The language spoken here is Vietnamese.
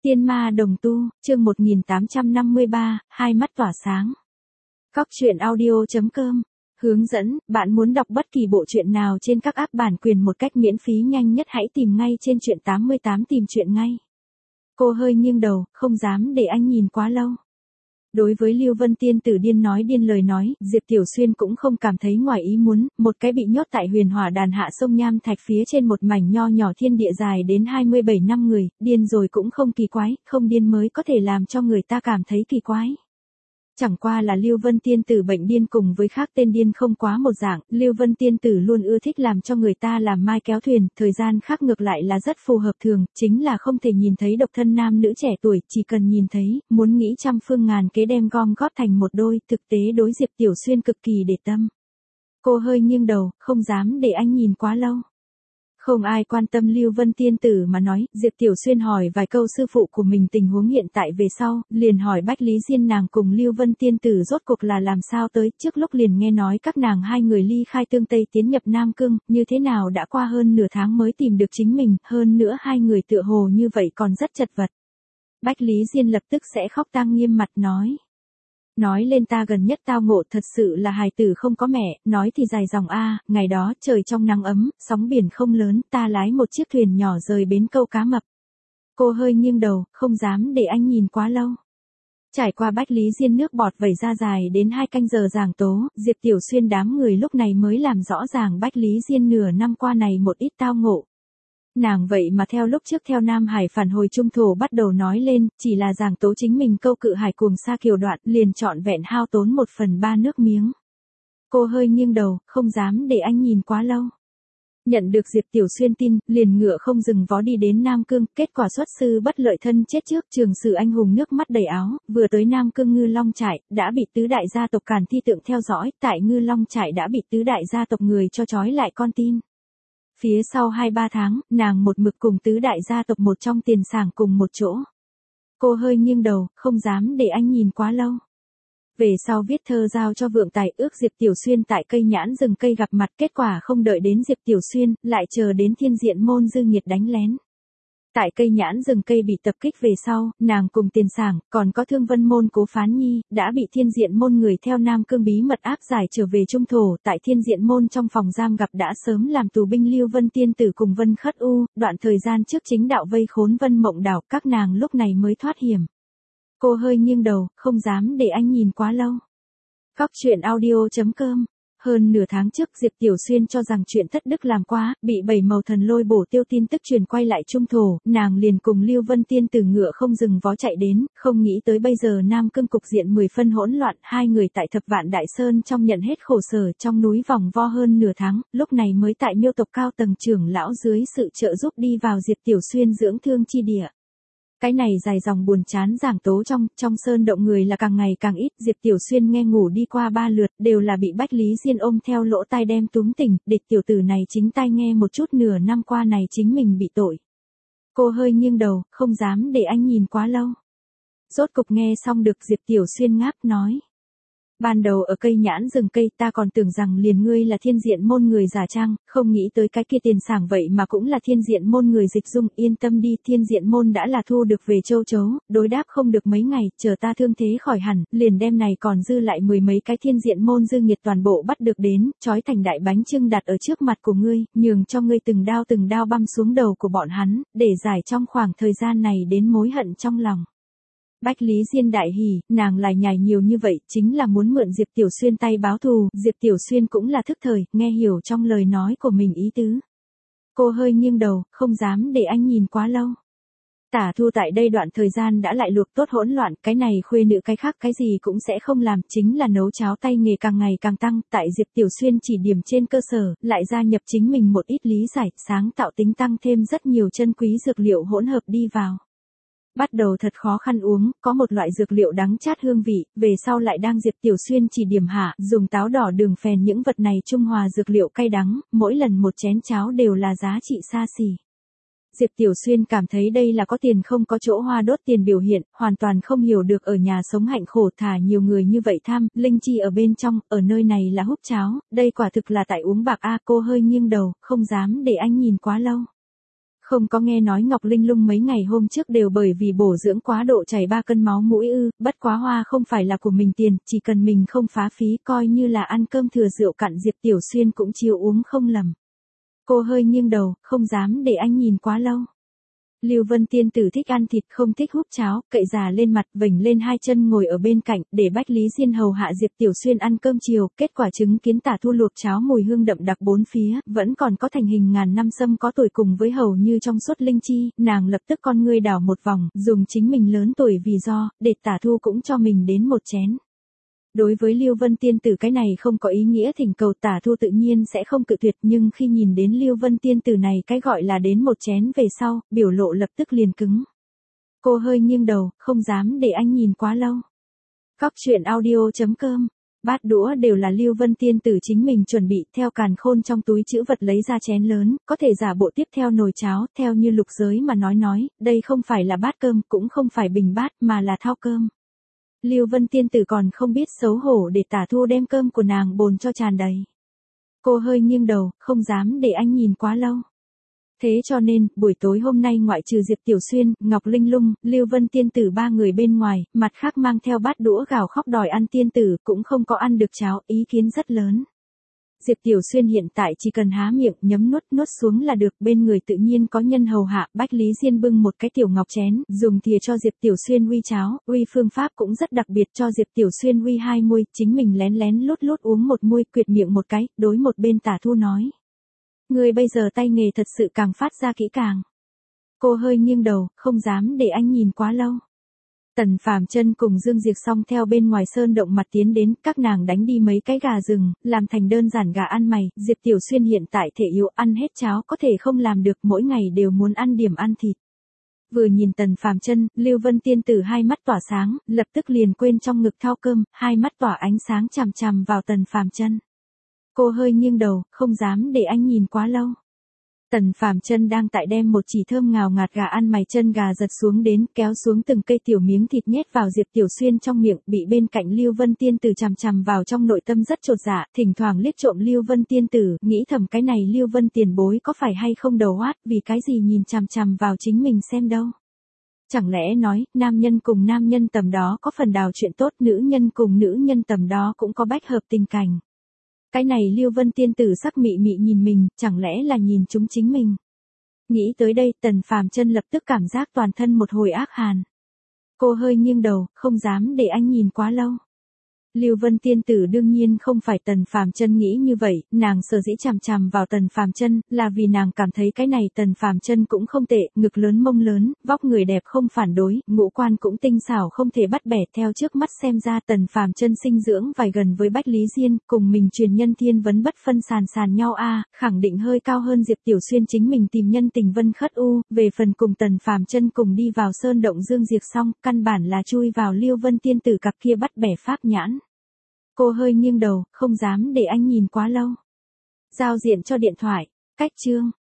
Tiên ma đồng tu, chương 1853, hai mắt tỏa sáng. Cóc truyện audio.com. Hướng dẫn, bạn muốn đọc bất kỳ bộ truyện nào trên các app bản quyền một cách miễn phí nhanh nhất hãy tìm ngay trên truyện 88 tìm truyện ngay. Cô hơi nghiêng đầu, không dám để anh nhìn quá lâu. Đối với Lưu Vân Tiên tử điên nói điên lời nói, Diệp Tiểu Xuyên cũng không cảm thấy ngoài ý muốn, một cái bị nhốt tại huyền hỏa đàn hạ sông Nham Thạch phía trên một mảnh nho nhỏ thiên địa dài đến 27 năm người, điên rồi cũng không kỳ quái, không điên mới có thể làm cho người ta cảm thấy kỳ quái. Chẳng qua là Lưu Vân Tiên tử bệnh điên cùng với khác tên điên không quá một dạng, Lưu Vân Tiên tử luôn ưa thích làm cho người ta làm mai kéo thuyền, thời gian khác ngược lại là rất phù hợp thường, chính là không thể nhìn thấy độc thân nam nữ trẻ tuổi, chỉ cần nhìn thấy, muốn nghĩ trăm phương ngàn kế đem gom góp thành một đôi, thực tế đối Diệp Tiểu Xuyên cực kỳ để tâm. Cô hơi nghiêng đầu, không dám để anh nhìn quá lâu. Không ai quan tâm Lưu Vân Tiên tử mà nói, Diệp Tiểu Xuyên hỏi vài câu sư phụ của mình tình huống hiện tại về sau, liền hỏi Bách Lý Diên nàng cùng Lưu Vân Tiên tử rốt cuộc là làm sao tới, trước lúc liền nghe nói các nàng hai người ly khai tương Tây tiến nhập Nam Cương, như thế nào đã qua hơn nửa tháng mới tìm được chính mình, hơn nữa hai người tựa hồ như vậy còn rất chật vật. Bách Lý Diên lập tức sẽ khóc tang nghiêm mặt nói lên ta gần nhất tao ngộ thật sự là hài tử không có mẹ, nói thì dài dòng a, ngày đó trời trong nắng ấm, sóng biển không lớn, ta lái một chiếc thuyền nhỏ rời bến câu cá mập. Cô hơi nghiêng đầu, không dám để anh nhìn quá lâu. Trải qua Bách Lý Diên nước bọt vẩy ra dài đến 2 canh giờ giảng tố, Diệp Tiểu Xuyên đám người lúc này mới làm rõ ràng Bách Lý Diên nửa năm qua này một ít tao ngộ. Nàng vậy mà theo lúc trước theo Nam Hải phản hồi trung thổ bắt đầu nói lên, chỉ là giảng tố chính mình câu cự hải cuồng sa kiều đoạn liền trọn vẹn hao tốn 1/3 nước miếng. Cô hơi nghiêng đầu, không dám để anh nhìn quá lâu. Nhận được Diệp Tiểu Xuyên tin, liền ngựa không dừng vó đi đến Nam Cương, kết quả xuất sư bất lợi thân chết trước, Trường Sử anh hùng nước mắt đầy áo, vừa tới Nam Cương Ngư Long trại, đã bị tứ đại gia tộc Càn Thi Tượng theo dõi, tại Ngư Long trại đã bị tứ đại gia tộc người cho trói lại con tin. Phía sau 2-3 tháng, nàng một mực cùng tứ đại gia tộc một trong tiền sảng cùng một chỗ. Cô hơi nghiêng đầu, không dám để anh nhìn quá lâu. Về sau viết thơ giao cho Vượng Tài ước Diệp Tiểu Xuyên tại cây nhãn rừng cây gặp mặt, kết quả không đợi đến Diệp Tiểu Xuyên, lại chờ đến Thiên Diện Môn Dư Nghiệt đánh lén. Tại cây nhãn rừng cây bị tập kích về sau, nàng cùng tiền sảng, còn có Thương Vân Môn Cố Phán Nhi, đã bị Thiên Diện Môn người theo Nam Cương bí mật áp giải trở về Trung Thổ, tại Thiên Diện Môn trong phòng giam gặp đã sớm làm tù binh Lưu Vân Tiên tử cùng Vân Khất U, đoạn thời gian trước chính đạo vây khốn Vân Mộng Đảo, các nàng lúc này mới thoát hiểm. Cô hơi nghiêng đầu, không dám để anh nhìn quá lâu. Cóc truyện audio.com. Hơn nửa tháng trước Diệp Tiểu Xuyên cho rằng chuyện thất đức làm quá, bị 7 màu thần lôi bổ tiêu tin tức truyền quay lại Trung Thổ, nàng liền cùng Lưu Vân Tiên tử ngựa không dừng vó chạy đến, không nghĩ tới bây giờ Nam Cương cục diện 10 phân hỗn loạn, hai người tại Thập Vạn Đại Sơn trong nhận hết khổ sở trong núi vòng vo hơn nửa tháng, lúc này mới tại Miêu tộc cao tầng trưởng lão dưới sự trợ giúp đi vào Diệp Tiểu Xuyên dưỡng thương chi địa. Cái này dài dòng buồn chán giảng tố trong sơn động người là càng ngày càng ít, Diệp Tiểu Xuyên nghe ngủ đi qua 3 lượt, đều là bị Bách Lý Diên ôm theo lỗ tai đem túm tỉnh, địch tiểu tử này chính tai nghe một chút nửa năm qua này chính mình bị tội. Cô hơi nghiêng đầu, không dám để anh nhìn quá lâu. Rốt cục nghe xong được Diệp Tiểu Xuyên ngáp nói. Ban đầu ở cây nhãn rừng cây ta còn tưởng rằng liền ngươi là Thiên Diện Môn người giả trang, không nghĩ tới cái kia tiền sảng vậy mà cũng là Thiên Diện Môn người dịch dung, yên tâm đi, Thiên Diện Môn đã là thu được về châu chấu, đối đáp không được mấy ngày, chờ ta thương thế khỏi hẳn, liền đem này còn dư lại 10 mấy cái Thiên Diện Môn dư nghiệt toàn bộ bắt được đến, trói thành đại bánh chưng đặt ở trước mặt của ngươi, nhường cho ngươi từng đao băm xuống đầu của bọn hắn, để giải trong khoảng thời gian này đến mối hận trong lòng. Bách Lý Diên đại hỉ, nàng lại nhảy nhiều như vậy, chính là muốn mượn Diệp Tiểu Xuyên tay báo thù, Diệp Tiểu Xuyên cũng là thức thời, nghe hiểu trong lời nói của mình ý tứ. Cô hơi nghiêng đầu, không dám để anh nhìn quá lâu. Tả Thu tại đây đoạn thời gian đã lại luộc tốt hỗn loạn, cái này khuê nữ cái khác cái gì cũng sẽ không làm, chính là nấu cháo tay nghề càng ngày càng tăng, tại Diệp Tiểu Xuyên chỉ điểm trên cơ sở, lại gia nhập chính mình một ít lý giải, sáng tạo tính tăng thêm rất nhiều chân quý dược liệu hỗn hợp đi vào. Bắt đầu thật khó khăn uống, có một loại dược liệu đắng chát hương vị, về sau lại đang Diệp Tiểu Xuyên chỉ điểm hạ, dùng táo đỏ đường phèn những vật này trung hòa dược liệu cay đắng, mỗi lần một chén cháo đều là giá trị xa xỉ. Diệp Tiểu Xuyên cảm thấy đây là có tiền không có chỗ hoa đốt tiền biểu hiện, hoàn toàn không hiểu được ở nhà sống hạnh khổ thả nhiều người như vậy tham, linh chi ở bên trong, ở nơi này là húp cháo, đây quả thực là tại uống bạc a. Cô hơi nghiêng đầu, không dám để anh nhìn quá lâu. Không có nghe nói Ngọc Linh Lung mấy ngày hôm trước đều bởi vì bổ dưỡng quá độ chảy 3 cân máu mũi ư, bất quá hoa không phải là của mình tiền, chỉ cần mình không phá phí coi như là ăn cơm thừa rượu cạn Diệp Tiểu Xuyên cũng chiều uống không lầm. Cô hơi nghiêng đầu, không dám để anh nhìn quá lâu. Lưu Vân Tiên Tử thích ăn thịt không thích húp cháo, cậy già lên mặt vểnh lên hai chân ngồi ở bên cạnh để Bách Lý Diên hầu hạ Diệp Tiểu Xuyên ăn cơm chiều, kết quả chứng kiến Tả Thu luộc cháo mùi hương đậm đặc bốn phía, vẫn còn có thành hình ngàn năm sâm có tuổi cùng với hầu như trong suốt linh chi, nàng lập tức con ngươi đảo một vòng, dùng chính mình lớn tuổi vì do, để Tả Thu cũng cho mình đến một chén. Đối với Lưu Vân Tiên Tử cái này không có ý nghĩa thỉnh cầu Tả Thu tự nhiên sẽ không cự tuyệt nhưng khi nhìn đến Lưu Vân Tiên Tử này cái gọi là đến một chén về sau, biểu lộ lập tức liền cứng. Cô hơi nghiêng đầu, không dám để anh nhìn quá lâu. Cóc truyện audio.com. Bát đũa đều là Lưu Vân Tiên Tử chính mình chuẩn bị theo càn khôn trong túi trữ vật lấy ra chén lớn, có thể giả bộ tiếp theo nồi cháo, theo như lục giới mà nói, đây không phải là bát cơm, cũng không phải bình bát mà là thao cơm. Lưu Vân Tiên Tử còn không biết xấu hổ để Tả Thu đem cơm của nàng bồn cho tràn đầy. Cô hơi nghiêng đầu, không dám để anh nhìn quá lâu. Thế cho nên, buổi tối hôm nay ngoại trừ Diệp Tiểu Xuyên, Ngọc Linh Lung, Lưu Vân Tiên Tử ba người bên ngoài, mặt khác mang theo bát đũa gào khóc đòi ăn Tiên Tử cũng không có ăn được cháo, ý kiến rất lớn. Diệp Tiểu Xuyên hiện tại chỉ cần há miệng nhấm nuốt xuống là được, bên người tự nhiên có nhân hầu hạ, Bách Lý Diên bưng một cái tiểu ngọc chén, dùng thìa cho Diệp Tiểu Xuyên uy cháo, uy phương pháp cũng rất đặc biệt cho Diệp Tiểu Xuyên uy 2 muôi, chính mình lén lút uống một muôi, quyệt miệng một cái, đối một bên Tả Thu nói. Người bây giờ tay nghề thật sự càng phát ra kỹ càng. Cô hơi nghiêng đầu, không dám để anh nhìn quá lâu. Tần Phàm Chân cùng Dương Diệp Song theo bên ngoài sơn động mặt tiến đến, các nàng đánh đi mấy cái gà rừng, làm thành đơn giản gà ăn mày, Diệp Tiểu Xuyên hiện tại thể yếu ăn hết cháo có thể không làm được, mỗi ngày đều muốn ăn điểm ăn thịt. Vừa nhìn Tần Phàm Chân, Lưu Vân Tiên Tử hai mắt tỏa sáng, lập tức liền quên trong ngực thao cơm, hai mắt tỏa ánh sáng chằm chằm vào Tần Phàm Chân. Cô hơi nghiêng đầu, không dám để anh nhìn quá lâu. Tần Phàm Chân đang tại đem một chỉ thơm ngào ngạt gà ăn mày chân gà giật xuống đến, kéo xuống từng cây tiểu miếng thịt nhét vào Diệp Tiểu Xuyên trong miệng, bị bên cạnh Lưu Vân Tiên Tử chằm chằm vào trong nội tâm rất chột dạ, thỉnh thoảng liếc trộm Lưu Vân Tiên Tử, nghĩ thầm cái này Lưu Vân tiền bối có phải hay không đầu oát, vì cái gì nhìn chằm chằm vào chính mình xem đâu. Chẳng lẽ nói, nam nhân cùng nam nhân tầm đó có phần đào chuyện tốt, nữ nhân cùng nữ nhân tầm đó cũng có bách hợp tình cảnh. Cái này Lưu Vân Tiên Tử sắc mị mị nhìn mình, chẳng lẽ là nhìn chúng chính mình. Nghĩ tới đây, Tần Phàm Chân lập tức cảm giác toàn thân một hồi ác hàn. Cô hơi nghiêng đầu, không dám để anh nhìn quá lâu. Lưu Vân Tiên Tử đương nhiên không phải Tần Phàm Chân nghĩ như vậy, nàng sở dĩ chằm chằm vào Tần Phàm Chân, là vì nàng cảm thấy cái này Tần Phàm Chân cũng không tệ, ngực lớn mông lớn, vóc người đẹp không phản đối, ngũ quan cũng tinh xảo không thể bắt bẻ, theo trước mắt xem ra Tần Phàm Chân sinh dưỡng vài gần với Bách Lý Diên, cùng mình truyền nhân thiên vấn bất phân sàn nhau khẳng định hơi cao hơn Diệp Tiểu Xuyên chính mình tìm nhân tình Vân Khất U, về phần cùng Tần Phàm Chân cùng đi vào sơn động Dương Diệp Song, căn bản là chui vào Lưu Vân Tiên Tử cặp kia bắt bẻ pháp nhãn. Cô hơi nghiêng đầu, không dám để anh nhìn quá lâu. Giao diện cho điện thoại, cách chương.